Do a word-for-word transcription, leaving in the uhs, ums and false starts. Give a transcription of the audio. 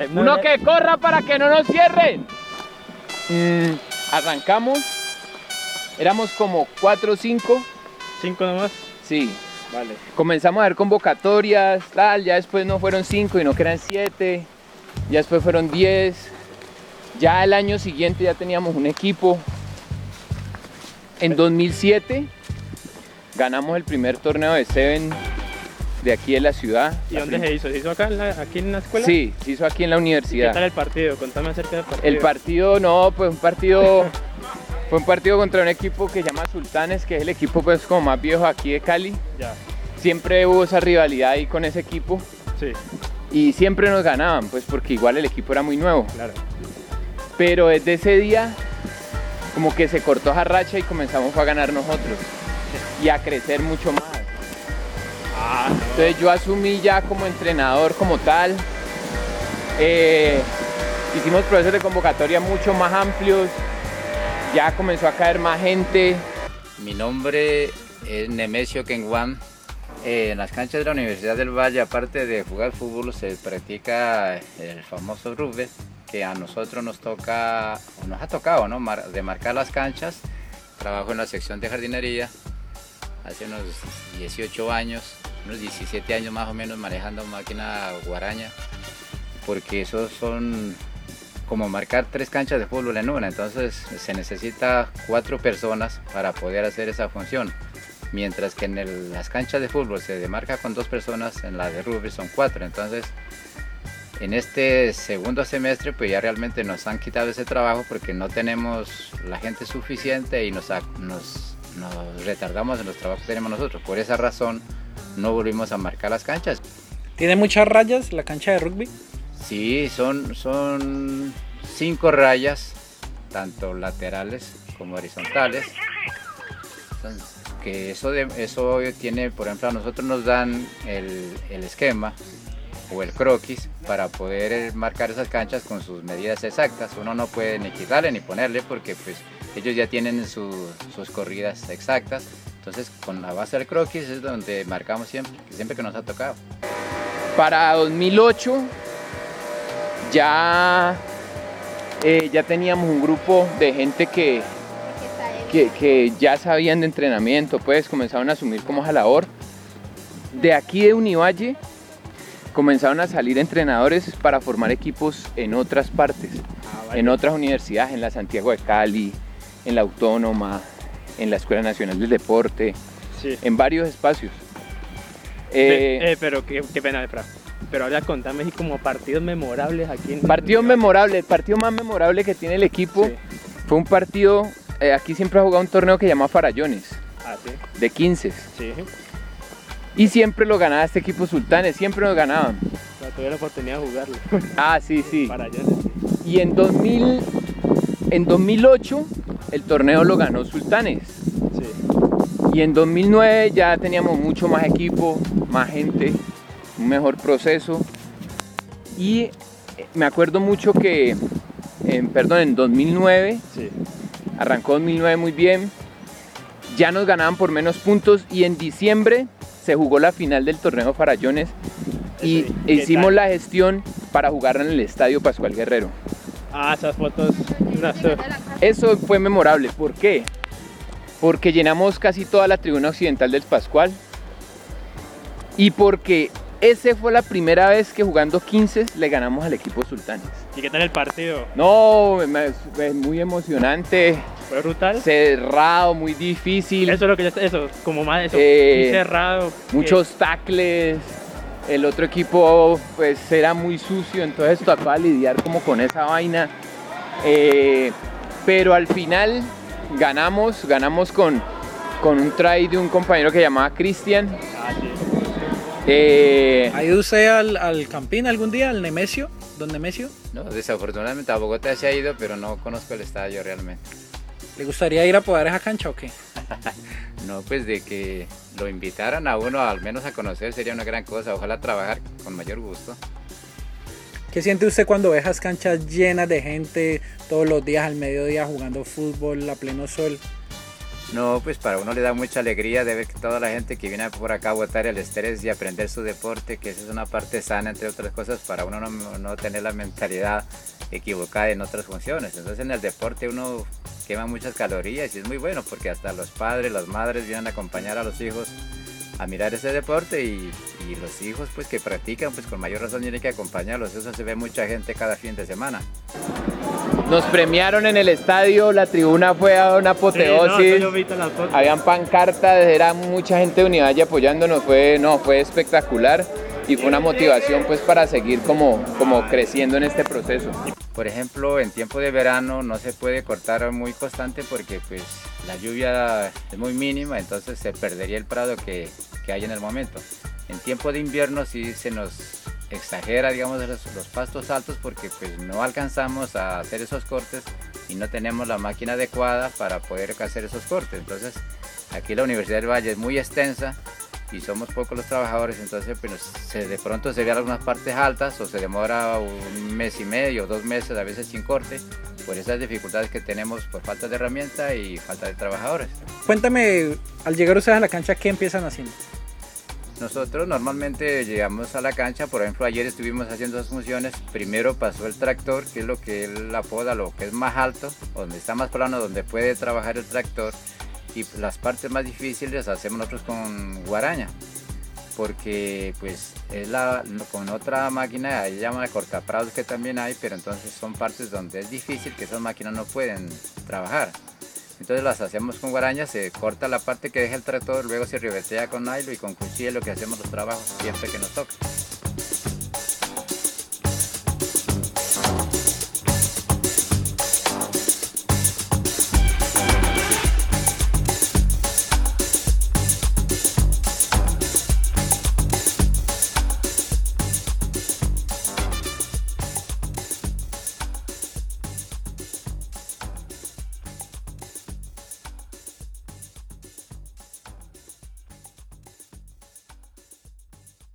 Uno que corra para que no nos cierren. Mm, arrancamos. Éramos como cuatro o cinco. ¿Cinco nomás? Sí. Vale. Comenzamos a ver convocatorias, tal, ya después no fueron cinco y no que eran siete, ya después fueron diez, ya el año siguiente ya teníamos un equipo. En dos mil siete ganamos el primer torneo de Seven de aquí de la ciudad. ¿Y dónde se hizo? ¿Se hizo acá en la, aquí en la escuela? Sí, se hizo aquí en la universidad. ¿Qué tal el partido? Contame acerca del partido. El partido, no, pues un partido, fue un partido contra un equipo que se llama Sultanes, que es el equipo pues como más viejo aquí de Cali. Ya. Siempre hubo esa rivalidad ahí con ese equipo. Sí. Y siempre nos ganaban, pues porque igual el equipo era muy nuevo. Claro. Pero desde ese día, como que se cortó esa racha y comenzamos a ganar nosotros. Y a crecer mucho más. Ah, no. Entonces yo asumí ya como entrenador como tal. Eh, hicimos procesos de convocatoria mucho más amplios. Ya comenzó a caer más gente. Mi nombre es Nemesio Kenguam. Eh, en las canchas de la Universidad del Valle, aparte de jugar fútbol, se practica el famoso rugby, que a nosotros nos toca, o nos ha tocado, ¿no? Mar- de marcar las canchas. Trabajo en la sección de jardinería hace unos dieciocho años, unos diecisiete años más o menos manejando máquina guaraña, porque esos son como marcar tres canchas de fútbol en una, entonces se necesita cuatro personas para poder hacer esa función. Mientras que en el, las canchas de fútbol se demarca con dos personas, en la de rugby son cuatro. Entonces, en este segundo semestre, pues ya realmente nos han quitado ese trabajo porque no tenemos la gente suficiente y nos, nos, nos retardamos en los trabajos que tenemos nosotros. Por esa razón, no volvimos a marcar las canchas. ¿Tiene muchas rayas la cancha de rugby? Sí, son, son cinco rayas, tanto laterales como horizontales. Entonces, que eso, de, eso tiene, por ejemplo, a nosotros nos dan el, el esquema o el croquis para poder marcar esas canchas con sus medidas exactas. Uno no puede ni quitarle ni ponerle porque pues ellos ya tienen su, sus corridas exactas. Entonces con la base del croquis es donde marcamos siempre, siempre que nos ha tocado. Para dos mil ocho ya, eh, ya teníamos un grupo de gente que Que, que ya sabían de entrenamiento, pues comenzaron a asumir como esa labor. De aquí de Univalle comenzaron a salir entrenadores para formar equipos en otras partes, ah, vale. En otras universidades, en la Santiago de Cali, en la Autónoma, en la Escuela Nacional del Deporte, sí. En varios espacios. Eh, eh, pero qué, qué pena, Efra. Pero ahora contame así como partidos memorables aquí en... Partidos memorables, el partido más memorable que tiene el equipo sí. Fue un partido... Eh, aquí siempre ha jugado un torneo que se llama Farallones, ah, ¿sí? De quince. Sí. Y siempre lo ganaba este equipo Sultanes, siempre nos ganaban. No, tuve la oportunidad de jugarlo. Ah, sí, sí. Farallones, sí. Y en, dos mil, en dos mil ocho el torneo lo ganó Sultanes. Sí. Y en dos mil nueve ya teníamos mucho más equipo, más gente, un mejor proceso. Y me acuerdo mucho que, eh, perdón, en dos mil nueve... Sí. Arrancó dos mil nueve muy bien, ya nos ganaban por menos puntos y en diciembre se jugó la final del torneo Farallones y sí, hicimos tal? la gestión para jugar en el estadio Pascual Guerrero. Ah, esas fotos. No sé. Eso fue memorable, ¿por qué? Porque llenamos casi toda la tribuna occidental del Pascual y porque esa fue la primera vez que jugando quince le ganamos al equipo Sultanes. ¿Y qué tal el partido? No, es muy emocionante. ¿Fue brutal? Cerrado, muy difícil. Eso es lo que ya eso, como más eso, eh, muy cerrado. Muchos que... tacles. El otro equipo pues era muy sucio, entonces tocaba lidiar como con esa vaina. Eh, pero al final ganamos, ganamos con, con un try de un compañero que se llamaba Cristian. Ah, sí. Eh, ¿Ha ido usted al, al Campín algún día, al Nemesio? ¿Don Nemesio? No, desafortunadamente a Bogotá se ha ido, pero no conozco el estadio realmente. ¿Le gustaría ir a podar esa cancha o qué? No, pues de que lo invitaran a uno al menos a conocer sería una gran cosa, ojalá trabajar con mayor gusto. ¿Qué siente usted cuando ve esas canchas llenas de gente todos los días al mediodía jugando fútbol a pleno sol? No, pues para uno le da mucha alegría de ver que toda la gente que viene por acá a botar el estrés y aprender su deporte, que esa es una parte sana, entre otras cosas, para uno no, no tener la mentalidad equivocada en otras funciones. Entonces en el deporte uno quema muchas calorías y es muy bueno porque hasta los padres, las madres vienen a acompañar a los hijos a mirar ese deporte y, y los hijos pues que practican pues con mayor razón tienen que acompañarlos. Eso se ve mucha gente cada fin de semana. Nos premiaron en el estadio, la tribuna fue a una apoteosis, sí, no, habían pancartas, era mucha gente de Univalle apoyándonos, fue, no, fue espectacular y fue una motivación pues para seguir como, como creciendo en este proceso. Por ejemplo, en tiempo de verano no se puede cortar muy constante porque pues la lluvia es muy mínima, entonces se perdería el prado que, que hay en el momento. En tiempo de invierno sí se nos exagera, digamos, los, los pastos altos porque pues no alcanzamos a hacer esos cortes y no tenemos la máquina adecuada para poder hacer esos cortes. Entonces aquí la Universidad del Valle es muy extensa y somos pocos los trabajadores, entonces pues, se, de pronto se ve algunas partes altas o se demora un mes y medio, dos meses a veces sin corte, por esas dificultades que tenemos por falta de herramienta y falta de trabajadores. Cuéntame, al llegar ustedes a la cancha, ¿qué empiezan haciendo? Nosotros normalmente llegamos a la cancha, por ejemplo ayer estuvimos haciendo esas funciones, primero pasó el tractor, que es lo que él apoda, lo que es más alto, donde está más plano, donde puede trabajar el tractor, y las partes más difíciles las hacemos nosotros con guaraña, porque pues es la, con otra máquina, ahí llaman cortaprados que también hay, pero entonces son partes donde es difícil que esas máquinas no pueden trabajar. Entonces las hacemos con guaraña, se corta la parte que deja el tractor, luego se ribetea con nylon y con cuchillo lo que hacemos los trabajos siempre que nos toca.